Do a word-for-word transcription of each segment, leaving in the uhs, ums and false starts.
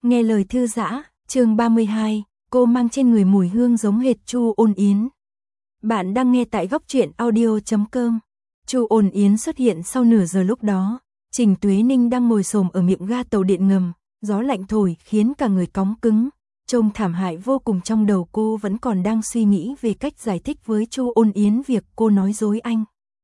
Nghe lời thư giã, chương ba mươi hai, cô mang trên người mùi hương giống hệt Chu Ôn Yến. Bạn đang nghe tại góc truyện audio chấm com. Chu Ôn Yến xuất hiện sau nửa giờ lúc đó, Trình Tuế Ninh đang ngồi xổm ở miệng ga tàu điện ngầm, gió lạnh thổi khiến cả người cóng cứng, trông thảm hại vô cùng. Trong đầu cô vẫn còn đang suy nghĩ về cách giải thích với Chu Ôn Yến việc cô nói dối anh.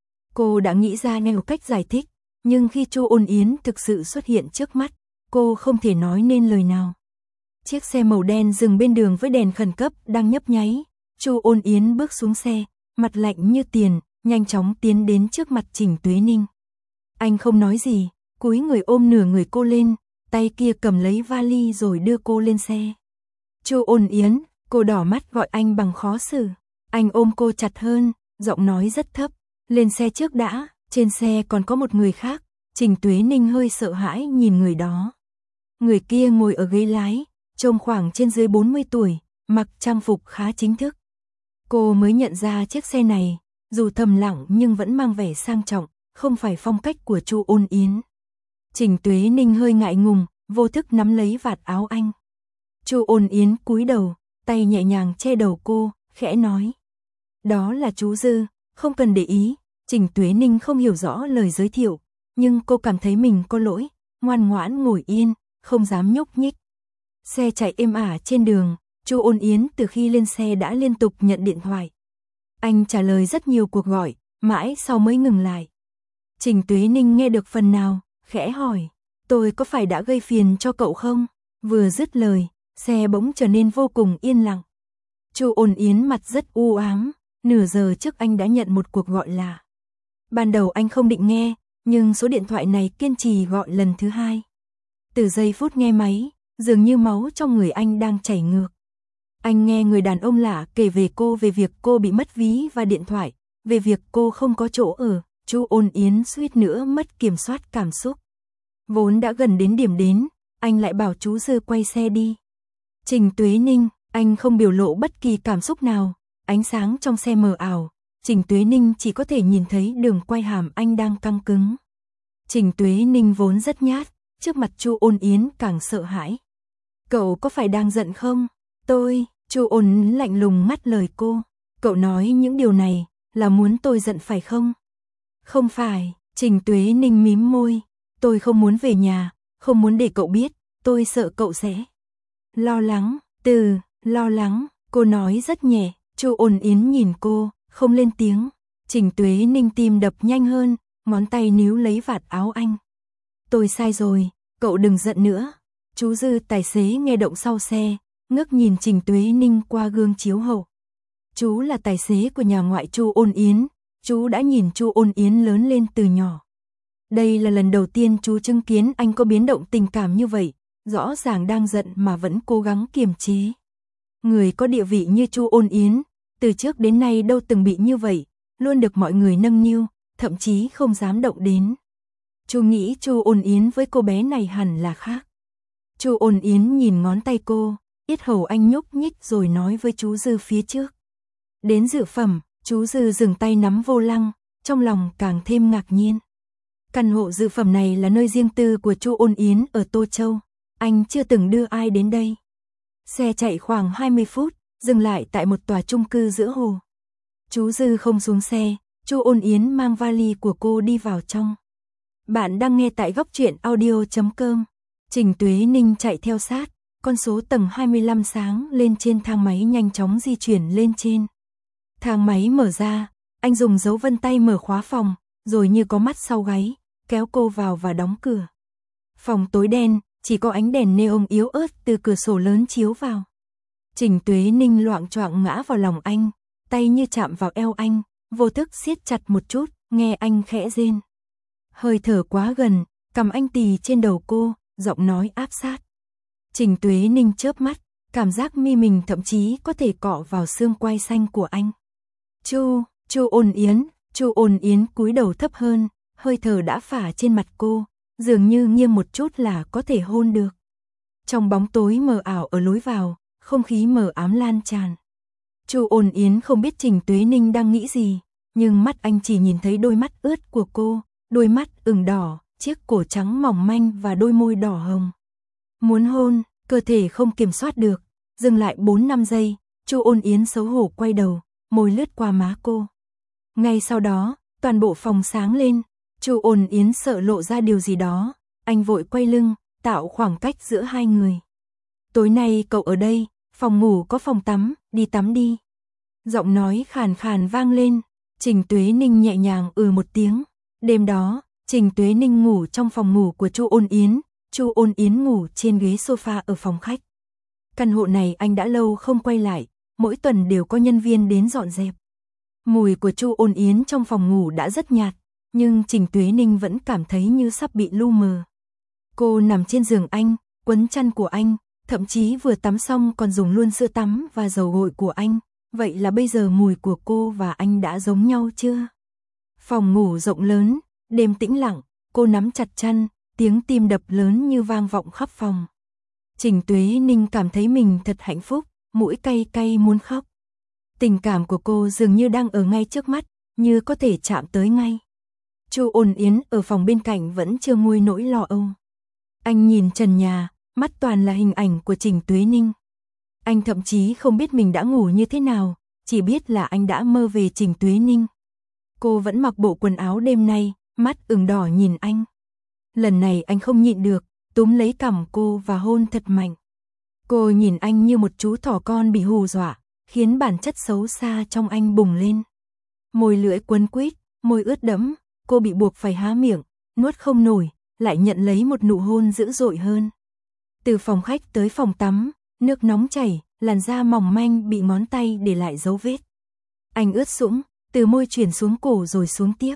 Cô đã nghĩ ra nhiều cách giải thích, nhưng khi Chu Ôn Yến thực sự xuất hiện trước mắt, cô không thể nói nên lời nào. Chiếc xe màu đen dừng bên đường với đèn khẩn cấp đang nhấp nháy. Chu Ôn Yến bước xuống xe, mặt lạnh như tiền, nhanh chóng tiến đến trước mặt Trình Tuế Ninh. Anh không nói gì, cúi người ôm nửa người cô lên, tay kia cầm lấy vali rồi đưa cô lên xe. Chu Ôn Yến, cô đỏ mắt gọi anh bằng khó xử. Anh ôm cô chặt hơn, giọng nói rất thấp. Lên xe trước đã, trên xe còn có một người khác. Trình Tuế Ninh hơi sợ hãi nhìn người đó. Người kia ngồi ở ghế lái, trông khoảng trên dưới bốn mươi tuổi, mặc trang phục khá chính thức. Cô mới nhận ra chiếc xe này, dù thầm lặng nhưng vẫn mang vẻ sang trọng, không phải phong cách của Chu Ôn Yến. Trình Tuế Ninh hơi ngại ngùng, vô thức nắm lấy vạt áo anh. Chu Ôn Yến cúi đầu, tay nhẹ nhàng che đầu cô, khẽ nói. Đó là chú Dư, không cần để ý. Trình Tuế Ninh không hiểu rõ lời giới thiệu, nhưng cô cảm thấy mình có lỗi, ngoan ngoãn ngồi yên, không dám nhúc nhích. Xe chạy êm ả trên đường, Chu Ôn Yến từ khi lên xe đã liên tục nhận điện thoại. Anh trả lời rất nhiều cuộc gọi, mãi sau mới ngừng lại. Trình Tuế Ninh nghe được phần nào, khẽ hỏi, tôi có phải đã gây phiền cho cậu không? Vừa dứt lời, xe bỗng trở nên vô cùng yên lặng. Chu Ôn Yến mặt rất u ám, nửa giờ trước anh đã nhận một cuộc gọi lạ. Ban đầu anh không định nghe, nhưng số điện thoại này kiên trì gọi lần thứ hai. Từ giây phút nghe máy, dường như máu trong người anh đang chảy ngược. Anh nghe người đàn ông lạ kể về cô, về việc cô bị mất ví và điện thoại, về việc cô không có chỗ ở. Chu Ôn Yến suýt nữa mất kiểm soát cảm xúc. Vốn đã gần đến điểm đến, anh lại bảo chú Dư quay xe đi. Trình Tuế Ninh, anh không biểu lộ bất kỳ cảm xúc nào, ánh sáng trong xe mờ ảo. Trình Tuế Ninh chỉ có thể nhìn thấy đường quai hàm anh đang căng cứng. Trình Tuế Ninh vốn rất nhát, trước mặt Chu Ôn Yến càng sợ hãi. Cậu có phải đang giận không? Tôi, Chu Ôn lạnh lùng ngắt lời cô. Cậu nói những điều này là muốn tôi giận phải không? Không phải, Trình Tuế Ninh mím môi. Tôi không muốn về nhà, không muốn để cậu biết, tôi sợ cậu sẽ lo lắng. Từ, lo lắng, cô nói rất nhẹ. Chu Ôn Yến nhìn cô, không lên tiếng. Trình Tuế Ninh tim đập nhanh hơn, ngón tay níu lấy vạt áo anh. Tôi sai rồi, cậu đừng giận nữa. Chú Dư tài xế nghe động sau xe, ngước nhìn Trình Tuế Ninh qua gương chiếu hậu. Chú là tài xế của nhà ngoại Chu Ôn Yến, chú đã nhìn Chu Ôn Yến lớn lên từ nhỏ. Đây là lần đầu tiên chú chứng kiến anh có biến động tình cảm như vậy, rõ ràng đang giận mà vẫn cố gắng kiềm chế. Người có địa vị như Chu Ôn Yến, từ trước đến nay đâu từng bị như vậy, luôn được mọi người nâng niu, thậm chí không dám động đến. Chu nghĩ Chu Ôn Yến với cô bé này hẳn là khác. Chu Ôn Yến nhìn ngón tay cô, yết hầu anh nhúc nhích rồi nói với chú Dư phía trước. Đến dự phẩm, chú Dư dừng tay nắm vô lăng, trong lòng càng thêm ngạc nhiên. Căn hộ dự phẩm này là nơi riêng tư của Chu Ôn Yến ở Tô Châu, anh chưa từng đưa ai đến đây. Xe chạy khoảng hai mươi phút, dừng lại tại một tòa chung cư giữa hồ. Chú Dư không xuống xe, Chu Ôn Yến mang vali của cô đi vào trong. Bạn đang nghe tại góc truyện audio chấm com. Trình Tuế Ninh chạy theo sát, con số tầng hai mươi lăm sáng lên trên thang máy nhanh chóng di chuyển lên trên. Thang máy mở ra, anh dùng dấu vân tay mở khóa phòng, rồi như có mắt sau gáy, kéo cô vào và đóng cửa. Phòng tối đen, chỉ có ánh đèn neon yếu ớt từ cửa sổ lớn chiếu vào. Trình Tuế Ninh loạng choạng ngã vào lòng anh, tay như chạm vào eo anh, vô thức siết chặt một chút, nghe anh khẽ rên. Hơi thở quá gần, cầm anh tì trên đầu cô, giọng nói áp sát. Trình Tuế Ninh chớp mắt, cảm giác mi mình thậm chí có thể cọ vào xương quai xanh của anh. Chu, Chu Ôn Yến, Chu Ôn Yến cúi đầu thấp hơn, hơi thở đã phả trên mặt cô, dường như nghiêng một chút là có thể hôn được. Trong bóng tối mờ ảo ở lối vào, không khí mờ ám lan tràn. Chu Ôn Yến không biết Trình Tuế Ninh đang nghĩ gì, nhưng mắt anh chỉ nhìn thấy đôi mắt ướt của cô, đôi mắt ửng đỏ, chiếc cổ trắng mỏng manh và đôi môi đỏ hồng. Muốn hôn, cơ thể không kiểm soát được, dừng lại bốn năm giây, Chu Ôn Yến xấu hổ quay đầu, môi lướt qua má cô. Ngay sau đó, toàn bộ phòng sáng lên, Chu Ôn Yến sợ lộ ra điều gì đó, anh vội quay lưng, tạo khoảng cách giữa hai người. Tối nay cậu ở đây, phòng ngủ có phòng tắm, đi tắm đi. Giọng nói khàn khàn vang lên, Trình Tuế Ninh nhẹ nhàng ừ một tiếng. Đêm đó, Trình Tuế Ninh ngủ trong phòng ngủ của Chu Ôn Yến, Chu Ôn Yến ngủ trên ghế sofa ở phòng khách. Căn hộ này anh đã lâu không quay lại, mỗi tuần đều có nhân viên đến dọn dẹp. Mùi của Chu Ôn Yến trong phòng ngủ đã rất nhạt, nhưng Trình Tuế Ninh vẫn cảm thấy như sắp bị lu mờ. Cô nằm trên giường anh, quấn chăn của anh, thậm chí vừa tắm xong còn dùng luôn sữa tắm và dầu gội của anh. Vậy là bây giờ mùi của cô và anh đã giống nhau chưa? Phòng ngủ rộng lớn, đêm tĩnh lặng, cô nắm chặt chăn, tiếng tim đập lớn như vang vọng khắp phòng. Trình Tuế Ninh cảm thấy mình thật hạnh phúc, mũi cay cay muốn khóc. Tình cảm của cô dường như đang ở ngay trước mắt, như có thể chạm tới ngay. Chu Ôn Yến ở phòng bên cạnh vẫn chưa nguôi nỗi lo âu. Anh nhìn trần nhà, mắt toàn là hình ảnh của Trình Tuế Ninh. Anh thậm chí không biết mình đã ngủ như thế nào, chỉ biết là anh đã mơ về Trình Tuế Ninh. Cô vẫn mặc bộ quần áo đêm nay, mắt ửng đỏ nhìn anh. Lần này anh không nhịn được, túm lấy cằm cô và hôn thật mạnh. Cô nhìn anh như một chú thỏ con bị hù dọa, khiến bản chất xấu xa trong anh bùng lên. Môi lưỡi quấn quýt, môi ướt đẫm, cô bị buộc phải há miệng, nuốt không nổi, lại nhận lấy một nụ hôn dữ dội hơn. Từ phòng khách tới phòng tắm, nước nóng chảy, làn da mỏng manh bị ngón tay để lại dấu vết. Anh ướt sũng, từ môi chuyển xuống cổ rồi xuống tiếp.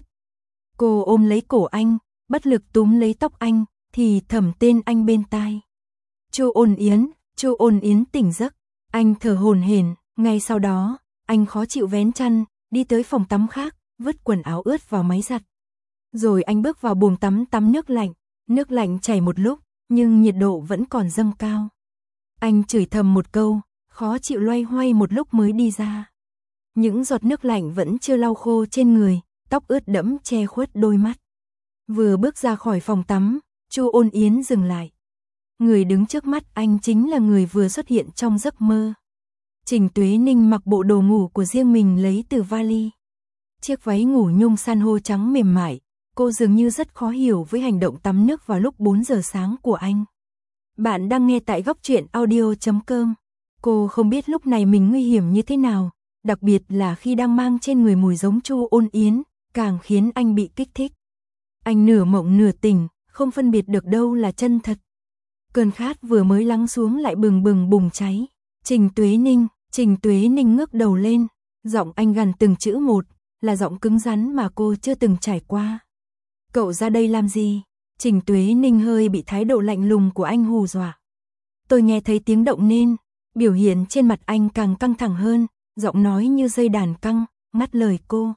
Cô ôm lấy cổ anh, bất lực túm lấy tóc anh, thì thầm tên anh bên tai. Chu Ôn Yến, Chu Ôn Yến tỉnh giấc, anh thở hổn hển, ngay sau đó, anh khó chịu vén chăn, đi tới phòng tắm khác, vứt quần áo ướt vào máy giặt. Rồi anh bước vào buồng tắm tắm nước lạnh, nước lạnh chảy một lúc, nhưng nhiệt độ vẫn còn dâng cao. Anh chửi thầm một câu, khó chịu loay hoay một lúc mới đi ra. Những giọt nước lạnh vẫn chưa lau khô trên người, tóc ướt đẫm che khuất đôi mắt. Vừa bước ra khỏi phòng tắm, Chu Ôn Yến dừng lại. Người đứng trước mắt anh chính là người vừa xuất hiện trong giấc mơ. Trình Tuế Ninh mặc bộ đồ ngủ của riêng mình lấy từ vali. Chiếc váy ngủ nhung san hô trắng mềm mại, cô dường như rất khó hiểu với hành động tắm nước vào lúc bốn giờ sáng của anh. Bạn đang nghe tại góc truyện audio chấm com. Cô không biết lúc này mình nguy hiểm như thế nào, đặc biệt là khi đang mang trên người mùi giống Chu Ôn Yến, càng khiến anh bị kích thích. Anh nửa mộng nửa tỉnh, không phân biệt được đâu là chân thật. Cơn khát vừa mới lắng xuống lại bừng bừng bùng cháy. Trình Tuế Ninh, Trình Tuế Ninh ngước đầu lên, giọng anh gằn từng chữ một, là giọng cứng rắn mà cô chưa từng trải qua. Cậu ra đây làm gì? Trình Tuế Ninh hơi bị thái độ lạnh lùng của anh hù dọa. Tôi nghe thấy tiếng động nên, biểu hiện trên mặt anh càng căng thẳng hơn, giọng nói như dây đàn căng, ngắt lời cô.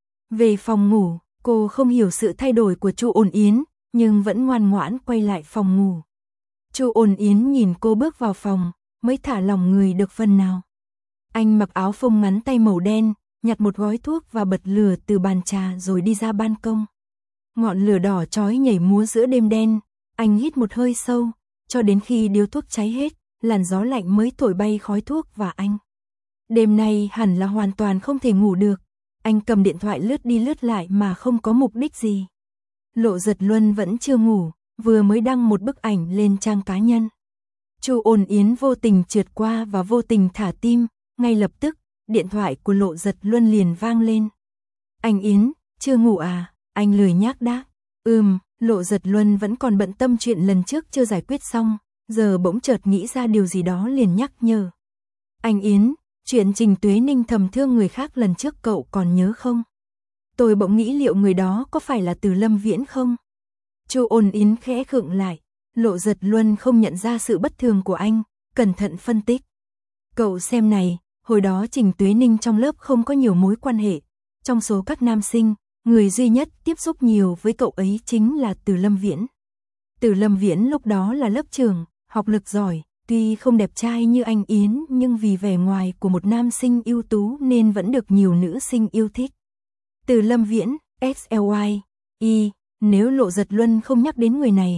Về phòng ngủ, cô không hiểu sự thay đổi của Chu Ôn Yến, nhưng vẫn ngoan ngoãn quay lại phòng ngủ. Chu Ôn Yến nhìn cô bước vào phòng, mới thả lòng người được phần nào. Anh mặc áo phông ngắn tay màu đen, nhặt một gói thuốc và bật lửa từ bàn trà rồi đi ra ban công. Ngọn lửa đỏ chói nhảy múa giữa đêm đen, anh hít một hơi sâu, cho đến khi điếu thuốc cháy hết, làn gió lạnh mới thổi bay khói thuốc và anh. Đêm nay hẳn là hoàn toàn không thể ngủ được, anh cầm điện thoại lướt đi lướt lại mà không có mục đích gì. Lộ Giật Luân vẫn chưa ngủ, vừa mới đăng một bức ảnh lên trang cá nhân. Chu Ôn Yến vô tình trượt qua và vô tình thả tim, ngay lập tức, điện thoại của Lộ Giật Luân liền vang lên. Anh Yến, chưa ngủ à? Anh lười nhác đáp. Ừm, Lộ Giật Luân vẫn còn bận tâm chuyện lần trước chưa giải quyết xong, giờ bỗng chợt nghĩ ra điều gì đó liền nhắc nhở. Anh Yến, chuyện Trình Tuế Ninh thầm thương người khác lần trước cậu còn nhớ không? Tôi bỗng nghĩ liệu người đó có phải là Từ Lâm Viễn không? Chu Ôn Yến khẽ khựng lại, Lộ Giật Luân không nhận ra sự bất thường của anh, cẩn thận phân tích. Cậu xem này, hồi đó Trình Tuế Ninh trong lớp không có nhiều mối quan hệ, trong số các nam sinh, người duy nhất tiếp xúc nhiều với cậu ấy chính là Từ Lâm Viễn. Từ Lâm Viễn lúc đó là lớp trưởng, học lực giỏi, tuy không đẹp trai như anh Yến nhưng vì vẻ ngoài của một nam sinh ưu tú nên vẫn được nhiều nữ sinh yêu thích. Từ Lâm Viễn, ích lờ i, nếu Lộ Giật Luân không nhắc đến người này,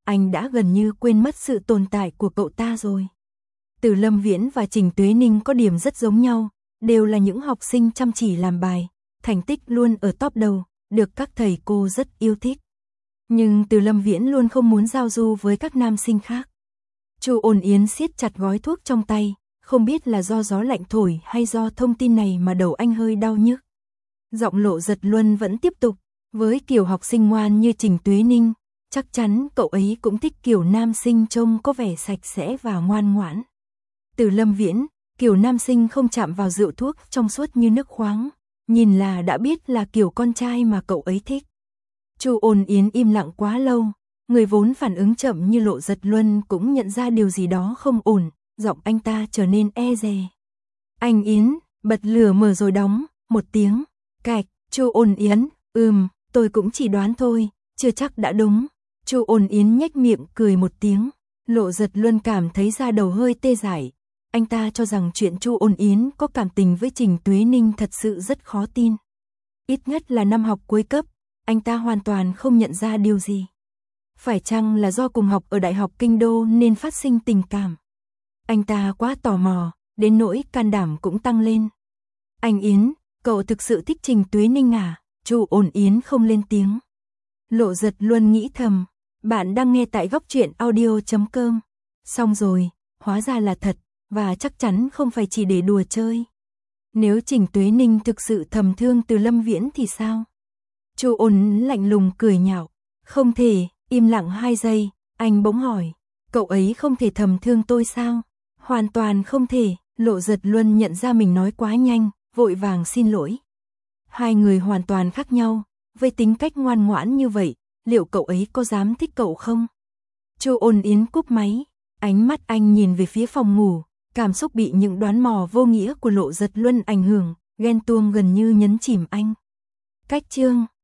anh đã gần như quên mất sự tồn tại của cậu ta rồi. Từ Lâm Viễn và Trình Tuế Ninh có điểm rất giống nhau, đều là những học sinh chăm chỉ làm bài, thành tích luôn ở top đầu, được các thầy cô rất yêu thích. Nhưng Từ Lâm Viễn luôn không muốn giao du với các nam sinh khác. Chu Ôn Yến siết chặt gói thuốc trong tay, không biết là do gió lạnh thổi hay do thông tin này mà đầu anh hơi đau nhức. Giọng Lộ Giật Luân vẫn tiếp tục, với kiểu học sinh ngoan như Trình Tuế Ninh, chắc chắn cậu ấy cũng thích kiểu nam sinh trông có vẻ sạch sẽ và ngoan ngoãn. Từ Lâm Viễn, kiểu nam sinh không chạm vào rượu thuốc trong suốt như nước khoáng, nhìn là đã biết là kiểu con trai mà cậu ấy thích. Chu Ôn Yến im lặng quá lâu, người vốn phản ứng chậm như Lộ Giật Luân cũng nhận ra điều gì đó không ổn, giọng anh ta trở nên e dè. Anh Yến, bật lửa mở rồi đóng, một tiếng, cạch. Chu Ôn Yến, ừm, tôi cũng chỉ đoán thôi, chưa chắc đã đúng. Chu Ôn Yến nhếch miệng cười một tiếng, Lộ Giật Luân cảm thấy da đầu hơi tê dại. Anh ta cho rằng chuyện Chu Ôn Yến có cảm tình với Trình Tuế Ninh thật sự rất khó tin. Ít nhất là năm học cuối cấp, anh ta hoàn toàn không nhận ra điều gì. Phải chăng là do cùng học ở Đại học Kinh Đô nên phát sinh tình cảm? Anh ta quá tò mò, đến nỗi can đảm cũng tăng lên. Anh Yến, cậu thực sự thích Trình Tuế Ninh à? Chu Ôn Yến không lên tiếng. Lộ Giật Luân nghĩ thầm, bạn đang nghe tại góc truyện audio chấm com. Xong rồi, hóa ra là thật, và chắc chắn không phải chỉ để đùa chơi. Nếu Trình Tuế Ninh thực sự thầm thương Từ Lâm Viễn thì sao? Chu Ôn lạnh lùng cười nhạo, không thể. Im lặng hai giây, anh bỗng hỏi, cậu ấy không thể thầm thương tôi sao? Hoàn toàn không thể. Lộ Giật Luân nhận ra mình nói quá nhanh, vội vàng xin lỗi. Hai người hoàn toàn khác nhau, với tính cách ngoan ngoãn như vậy, liệu cậu ấy có dám thích cậu không? Chu Ôn Yến cúp máy, ánh mắt anh nhìn về phía phòng ngủ, cảm xúc bị những đoán mò vô nghĩa của Lộ Giật Luân ảnh hưởng, ghen tuông gần như nhấn chìm anh. Cách chương